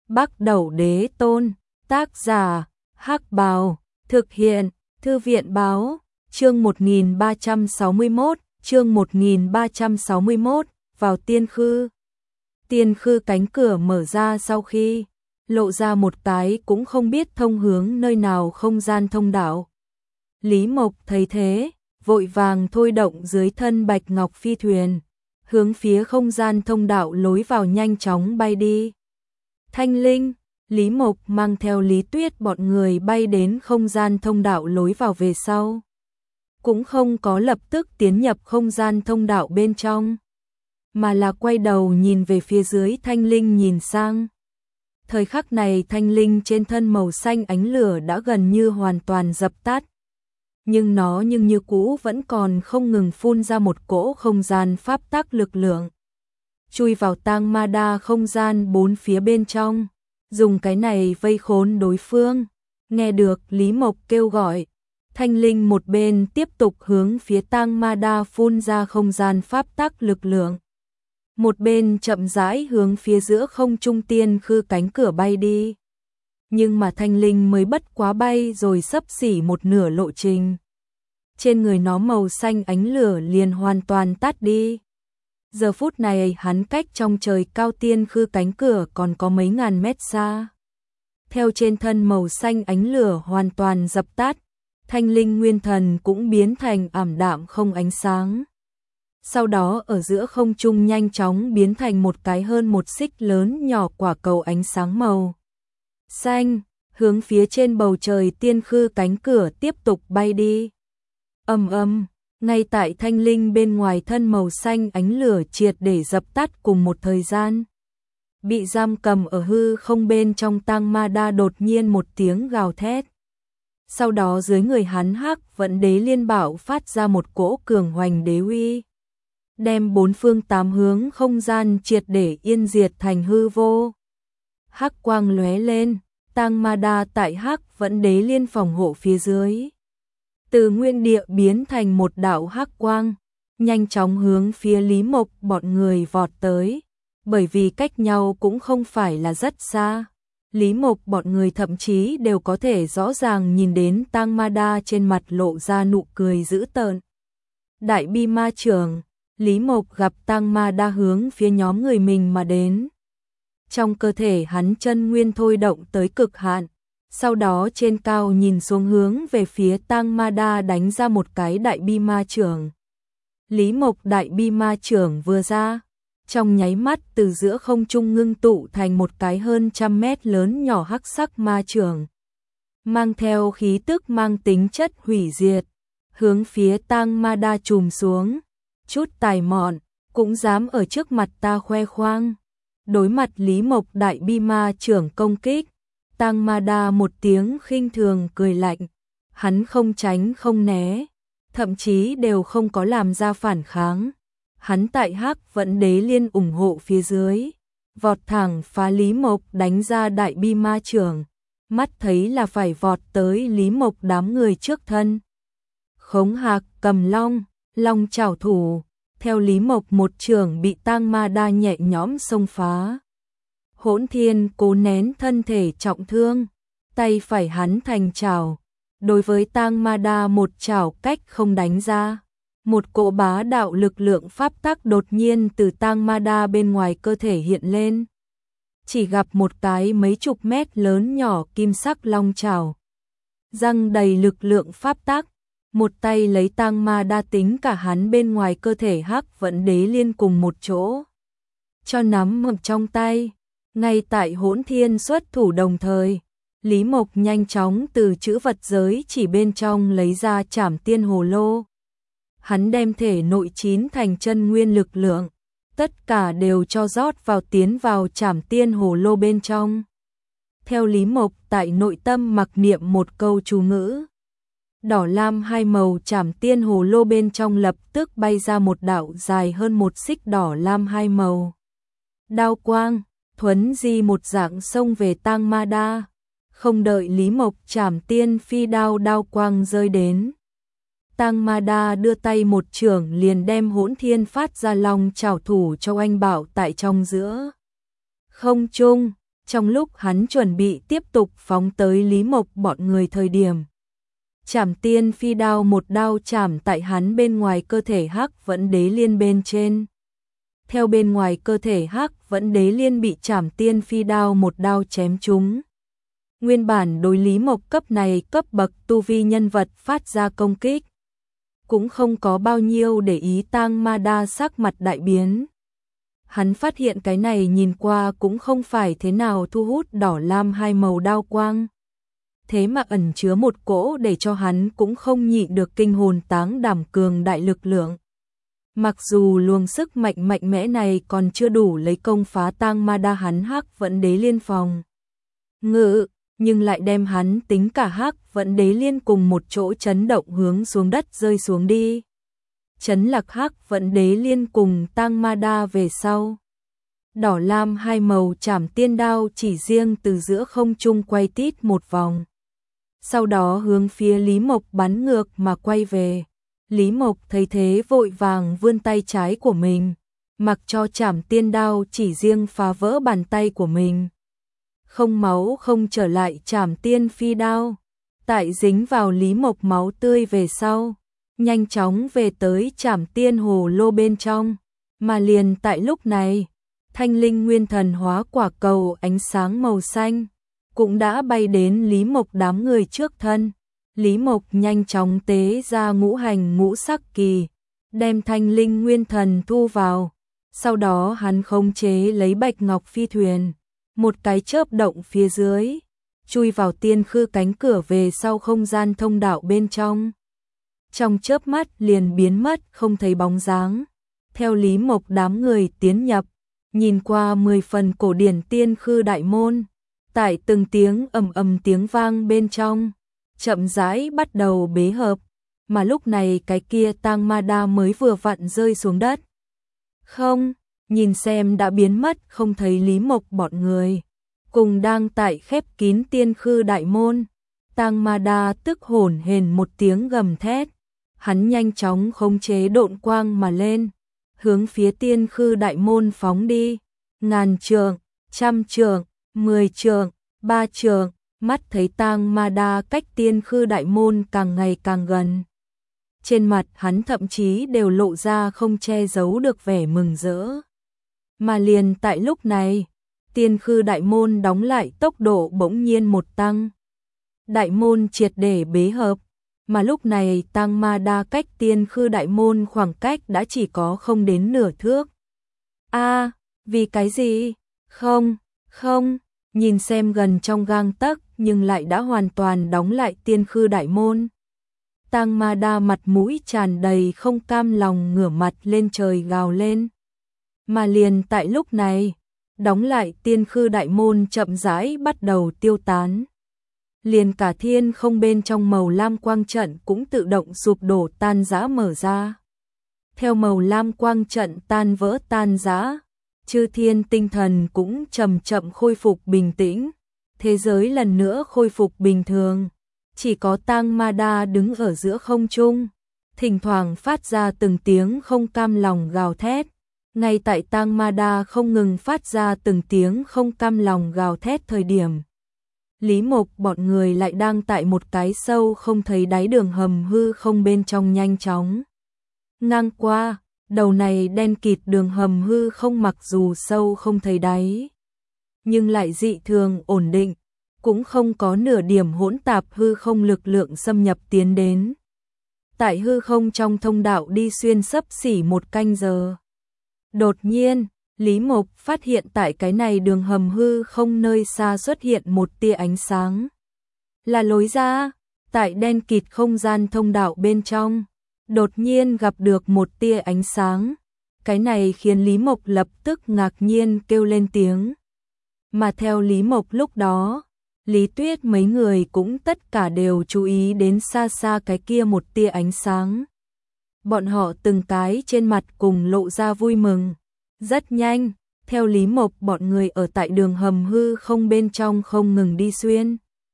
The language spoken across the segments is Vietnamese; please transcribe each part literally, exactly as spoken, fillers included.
Bắc Đẩu Đế Tôn, tác giả, Hắc Bào, thực hiện, Thư viện Báo, chương một nghìn ba trăm sáu mươi mốt, chương một nghìn ba trăm sáu mươi mốt, vào tiên khư. Tiên khư cánh cửa mở ra sau khi lộ ra một cái cũng không biết thông hướng nơi nào không gian thông đạo. Lý Mộc thấy thế, vội vàng thôi động dưới thân bạch ngọc phi thuyền, hướng phía không gian thông đạo lối vào nhanh chóng bay đi. Thanh Linh, Lý Mộc mang theo Lý Tuyết bọn người bay đến không gian thông đạo lối vào về sau. Cũng không có lập tức tiến nhập không gian thông đạo bên trong, mà là quay đầu nhìn về phía dưới. Thanh Linh nhìn sang. Thời khắc này Thanh Linh trên thân màu xanh ánh lửa đã gần như hoàn toàn dập tắt. Nhưng nó nhưng như cũ vẫn còn không ngừng phun ra một cỗ không gian pháp tắc lực lượng. Chui vào tang ma đa không gian bốn phía bên trong, dùng cái này vây khốn đối phương. Nghe được Lý Mộc kêu gọi, Thanh Linh một bên tiếp tục hướng phía tang ma đa phun ra không gian pháp tắc lực lượng, một bên chậm rãi hướng phía giữa không trung tiên khư cánh cửa bay đi. Nhưng mà Thanh Linh mới bất quá bay rồi xấp xỉ một nửa lộ trình, trên người nó màu xanh ánh lửa liền hoàn toàn tắt đi. Giờ phút này hắn cách trong trời cao tiên khư cánh cửa còn có mấy ngàn mét xa. Theo trên thân màu xanh ánh lửa hoàn toàn dập tắt, Thanh Linh nguyên thần cũng biến thành ảm đạm không ánh sáng. Sau đó ở giữa không trung nhanh chóng biến thành một cái hơn một xích lớn nhỏ quả cầu ánh sáng màu xanh, hướng phía trên bầu trời tiên khư cánh cửa tiếp tục bay đi. Ầm ầm, ngay tại Thanh Linh bên ngoài thân màu xanh ánh lửa triệt để dập tắt cùng một thời gian, bị giam cầm ở hư không bên trong tang ma đa đột nhiên một tiếng gào thét. Sau đó dưới người hắn Hắc Vận Đế Liên Bảo phát ra một cỗ cường hoành đế uy, đem bốn phương tám hướng không gian triệt để yên diệt thành hư vô. Hắc quang lóe lên, tang ma đa tại Hắc Vận Đế Liên phòng hộ phía dưới, từ nguyên địa biến thành một đạo hắc quang, nhanh chóng hướng phía Lý Mộc bọn người vọt tới. Bởi vì cách nhau cũng không phải là rất xa, Lý Mộc bọn người thậm chí đều có thể rõ ràng nhìn đến tang ma đa trên mặt lộ ra nụ cười dữ tợn. Đại bi ma trưởng, Lý Mộc gặp tang ma đa hướng phía nhóm người mình mà đến. Trong cơ thể hắn chân nguyên thôi động tới cực hạn, sau đó trên cao nhìn xuống hướng về phía tang ma đa đánh ra một cái đại bi ma trưởng. Lý Mộc đại bi ma trưởng vừa ra, trong nháy mắt từ giữa không trung ngưng tụ thành một cái hơn trăm mét lớn nhỏ hắc sắc ma trưởng, mang theo khí tức mang tính chất hủy diệt, hướng phía tang ma đa trùm xuống. Chút tài mọn, cũng dám ở trước mặt ta khoe khoang. Đối mặt Lý Mộc đại bi ma trưởng công kích, tang ma đa một tiếng khinh thường cười lạnh, hắn không tránh không né, thậm chí đều không có làm ra phản kháng. Hắn tại Hắc Vận Đế Liên ủng hộ phía dưới, vọt thẳng phá Lý Mộc đánh ra đại bi ma trưởng, mắt thấy là phải vọt tới Lý Mộc đám người trước thân. Khống Hạc cầm long, long trảo thủ, theo Lý Mộc một trưởng bị tang ma đa nhẹ nhõm xông phá. Hỗn Thiên cố nén thân thể trọng thương, tay phải hắn thành trảo, đối với tang ma đa một trảo cách không đánh ra. Một cỗ bá đạo lực lượng pháp tắc đột nhiên từ tang ma đa bên ngoài cơ thể hiện lên. Chỉ gặp một cái mấy chục mét lớn nhỏ kim sắc long trảo, răng đầy lực lượng pháp tắc, một tay lấy tang ma đa tính cả hắn bên ngoài cơ thể Hắc Vận Đế Liên cùng một chỗ, cho nắm ở trong tay. Ngay tại Hỗn Thiên xuất thủ đồng thời, Lý Mộc nhanh chóng từ chữ vật giới chỉ bên trong lấy ra Trảm Tiên Hồ Lô. Hắn đem thể nội chín thành chân nguyên lực lượng, tất cả đều cho rót vào tiến vào Trảm Tiên Hồ Lô bên trong. Theo Lý Mộc tại nội tâm mặc niệm một câu chú ngữ, đỏ lam hai màu Trảm Tiên Hồ Lô bên trong lập tức bay ra một đạo dài hơn một xích đỏ lam hai màu đao quang, thuấn di một dạng xông về tang ma đa. Không đợi Lý Mộc Trảm Tiên phi đao đao quang rơi đến, tang ma đa đưa tay một chưởng liền đem Hỗn Thiên phát ra long trảo thủ cho anh bảo tại trong giữa không trung. Trong lúc hắn chuẩn bị tiếp tục phóng tới Lý Mộc bọn người thời điểm, Trảm Tiên Phi đao một đao chảm tại hắn bên ngoài cơ thể Hắc Vẫn Đế Liên bên trên. Theo bên ngoài cơ thể Hắc Vẫn Đế Liên bị Trảm Tiên Phi đao một đao chém trúng. Nguyên bản đối Lý Mộc cấp này cấp bậc tu vi nhân vật phát ra công kích, cũng không có bao nhiêu để ý. Tang Ma Đa sắc mặt đại biến. Hắn phát hiện cái này nhìn qua cũng không phải thế nào thu hút đỏ lam hai màu đao quang. Thế mà ẩn chứa một cỗ để cho hắn cũng không nhịn được kinh hồn táng đảm cường đại lực lượng. Mặc dù luồng sức mạnh mạnh mẽ này còn chưa đủ lấy công phá Tang Ma Đa hắn Hắc Vẫn Đế Liên phòng ngự, nhưng lại đem hắn tính cả Hắc Vẫn Đế Liên cùng một chỗ chấn động hướng xuống đất rơi xuống đi. Chấn lạc Hắc Vẫn Đế Liên cùng Tang Ma Đa về sau. Đỏ lam hai màu Trảm Tiên đao chỉ riêng từ giữa không trung quay tít một vòng. Sau đó hướng phía Lý Mộc bắn ngược mà quay về. Lý Mộc thấy thế vội vàng vươn tay trái của mình, mặc cho Trảm Tiên đao chỉ riêng phá vỡ bàn tay của mình. Không máu không trở lại Trảm Tiên Phi đao, tại dính vào Lý Mộc máu tươi về sau, nhanh chóng về tới Trảm Tiên hồ lô bên trong. Mà liền tại lúc này, Thanh Linh Nguyên Thần hóa quả cầu ánh sáng màu xanh cũng đã bay đến Lý Mộc đám người trước thân. Lý Mộc nhanh chóng tế ra ngũ hành ngũ sắc kỳ, đem Thanh Linh Nguyên Thần thu vào. Sau đó hắn khống chế lấy Bạch Ngọc Phi thuyền, một cái chớp động phía dưới, chui vào tiên khư cánh cửa về sau không gian thông đạo bên trong. Trong chớp mắt liền biến mất không thấy bóng dáng. Theo Lý Mộc đám người tiến nhập, nhìn qua mười phần cổ điển tiên khư đại môn, tại từng tiếng ầm ầm tiếng vang bên trong, chậm rãi bắt đầu bế hợp, mà lúc này cái kia Tang Ma Đa mới vừa vặn rơi xuống đất. Không, nhìn xem đã biến mất không thấy Lý Mộc bọn người, cùng đang tại khép kín tiên khư đại môn. Tang Ma Đa tức hổn hển một tiếng gầm thét, hắn nhanh chóng khống chế độn quang mà lên, hướng phía tiên khư đại môn phóng đi. Ngàn trượng, trăm trượng, mười trượng, ba trượng, mắt thấy Tang Ma Đa cách tiên khư đại môn càng ngày càng gần. Trên mặt hắn thậm chí đều lộ ra không che giấu được vẻ mừng rỡ. Mà liền tại lúc này, tiên khư đại môn đóng lại tốc độ bỗng nhiên một tăng. Đại môn triệt để bế hợp, mà lúc này Tang Ma Đa cách tiên khư đại môn khoảng cách đã chỉ có không đến nửa thước. A, à, vì cái gì? Không, không, nhìn xem gần trong gang tấc nhưng lại đã hoàn toàn đóng lại tiên khư đại môn. Tang Ma Đa mặt mũi tràn đầy không cam lòng ngửa mặt lên trời gào lên. Mà liền tại lúc này, đóng lại tiên khư đại môn chậm rãi bắt đầu tiêu tán. Liền cả thiên không bên trong màu lam quang trận cũng tự động sụp đổ tan rã mở ra. Theo màu lam quang trận tan vỡ tan rã, chư thiên tinh thần cũng chậm chậm khôi phục bình tĩnh, thế giới lần nữa khôi phục bình thường. Chỉ có Tang Ma Đa đứng ở giữa không trung, thỉnh thoảng phát ra từng tiếng không cam lòng gào thét. Ngay tại Tang Ma Đa không ngừng phát ra từng tiếng không cam lòng gào thét thời điểm, Lý Mộc bọn người lại đang tại một cái sâu không thấy đáy đường hầm hư không bên trong nhanh chóng ngang qua. Đầu này đen kịt đường hầm hư không mặc dù sâu không thấy đáy, nhưng lại dị thường ổn định, cũng không có nửa điểm hỗn tạp hư không lực lượng xâm nhập tiến đến. Tại hư không trong thông đạo đi xuyên xấp xỉ một canh giờ. Đột nhiên, Lý Mộc phát hiện tại cái này đường hầm hư không nơi xa xuất hiện một tia ánh sáng. Là lối ra, tại đen kịt không gian thông đạo bên trong, đột nhiên gặp được một tia ánh sáng. Cái này khiến Lý Mộc lập tức ngạc nhiên kêu lên tiếng. Mà theo Lý Mộc lúc đó, Lý Tuyết mấy người cũng tất cả đều chú ý đến xa xa cái kia một tia ánh sáng. Bọn họ từng cái trên mặt cùng lộ ra vui mừng. Rất nhanh, theo Lý Mộc bọn người ở tại đường hầm hư không bên trong không ngừng đi xuyên.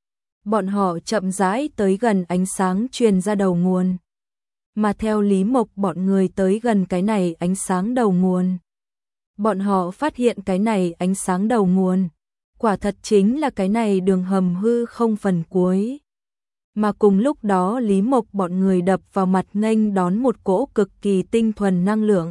Bọn họ chậm rãi tới gần ánh sáng truyền ra đầu nguồn. Mà theo Lý Mộc bọn người tới gần cái này ánh sáng đầu nguồn, bọn họ phát hiện cái này ánh sáng đầu nguồn Quả thật chính là cái này đường hầm hư không phần cuối. Mà cùng lúc đó Lý Mộc bọn người đập vào mặt nghênh đón một cỗ cực kỳ tinh thuần năng lượng.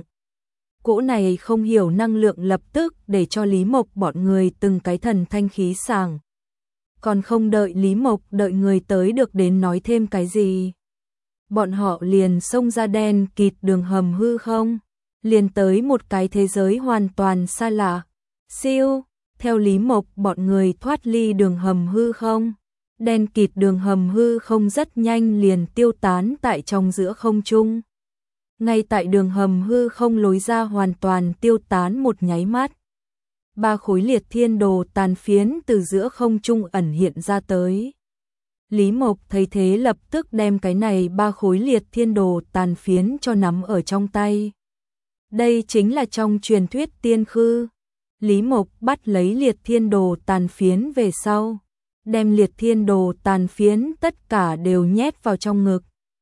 Cỗ này không hiểu năng lượng lập tức để cho Lý Mộc bọn người từng cái thần thanh khí sảng. Còn không đợi Lý Mộc đợi người tới được đến nói thêm cái gì. Bọn họ liền xông ra đen kịt đường hầm hư không, liền tới một cái thế giới hoàn toàn xa lạ. Siêu, theo Lý Mộc bọn người thoát ly đường hầm hư không. Đen kịt đường hầm hư không rất nhanh liền tiêu tán tại trong giữa không trung. Ngay tại đường hầm hư không lối ra hoàn toàn tiêu tán một nháy mắt. Ba khối liệt thiên đồ tàn phiến từ giữa không trung ẩn hiện ra tới. Lý Mộc thấy thế lập tức đem cái này ba khối liệt thiên đồ tàn phiến cho nắm ở trong tay. Đây chính là trong truyền thuyết tiên khư. Lý Mộc bắt lấy liệt thiên đồ tàn phiến về sau, đem liệt thiên đồ tàn phiến tất cả đều nhét vào trong ngực.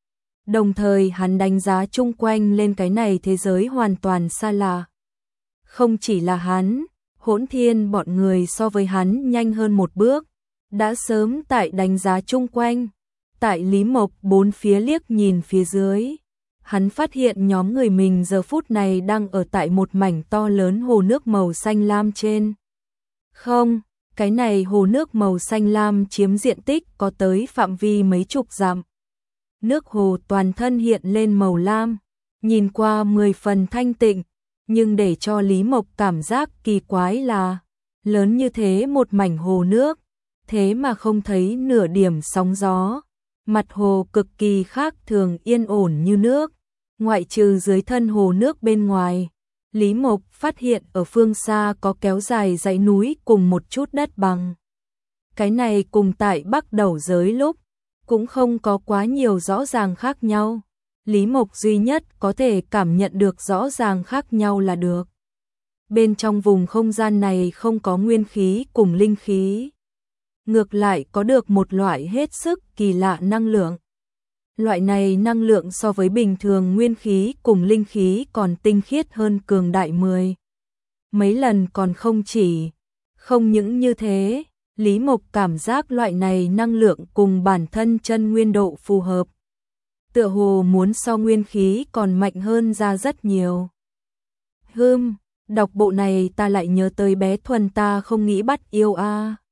Đồng thời hắn đánh giá chung quanh lên cái này thế giới hoàn toàn xa lạ. Không chỉ là hắn, Hỗn Thiên bọn người so với hắn nhanh hơn một bước, đã sớm tại đánh giá chung quanh. Tại Lý Mộc bốn phía liếc nhìn phía dưới, hắn phát hiện nhóm người mình giờ phút này đang ở tại một mảnh to lớn hồ nước màu xanh lam trên. Không, cái này hồ nước màu xanh lam chiếm diện tích có tới phạm vi mấy chục dặm. Nước hồ toàn thân hiện lên màu lam, nhìn qua mười phần thanh tịnh, nhưng để cho Lý Mộc cảm giác kỳ quái là lớn như thế một mảnh hồ nước, thế mà không thấy nửa điểm sóng gió. Mặt hồ cực kỳ khác thường yên ổn như nước, ngoại trừ dưới thân hồ nước bên ngoài. Lý Mộc phát hiện ở phương xa có kéo dài dãy núi cùng một chút đất bằng. Cái này cùng tại Bắc Đầu giới lúc cũng không có quá nhiều rõ ràng khác nhau. Lý Mộc duy nhất có thể cảm nhận được rõ ràng khác nhau là được. Bên trong vùng không gian này không có nguyên khí cùng linh khí. Ngược lại có được một loại hết sức kỳ lạ năng lượng. Loại này năng lượng so với bình thường nguyên khí cùng linh khí còn tinh khiết hơn cường đại mười mấy lần còn không chỉ. Không những như thế, Lý Mộc cảm giác loại này năng lượng cùng bản thân chân nguyên độ phù hợp. Tựa hồ muốn so nguyên khí còn mạnh hơn ra rất nhiều. Hừm, đọc bộ này ta lại nhớ tới bé Thuần ta không nghĩ bắt yêu a.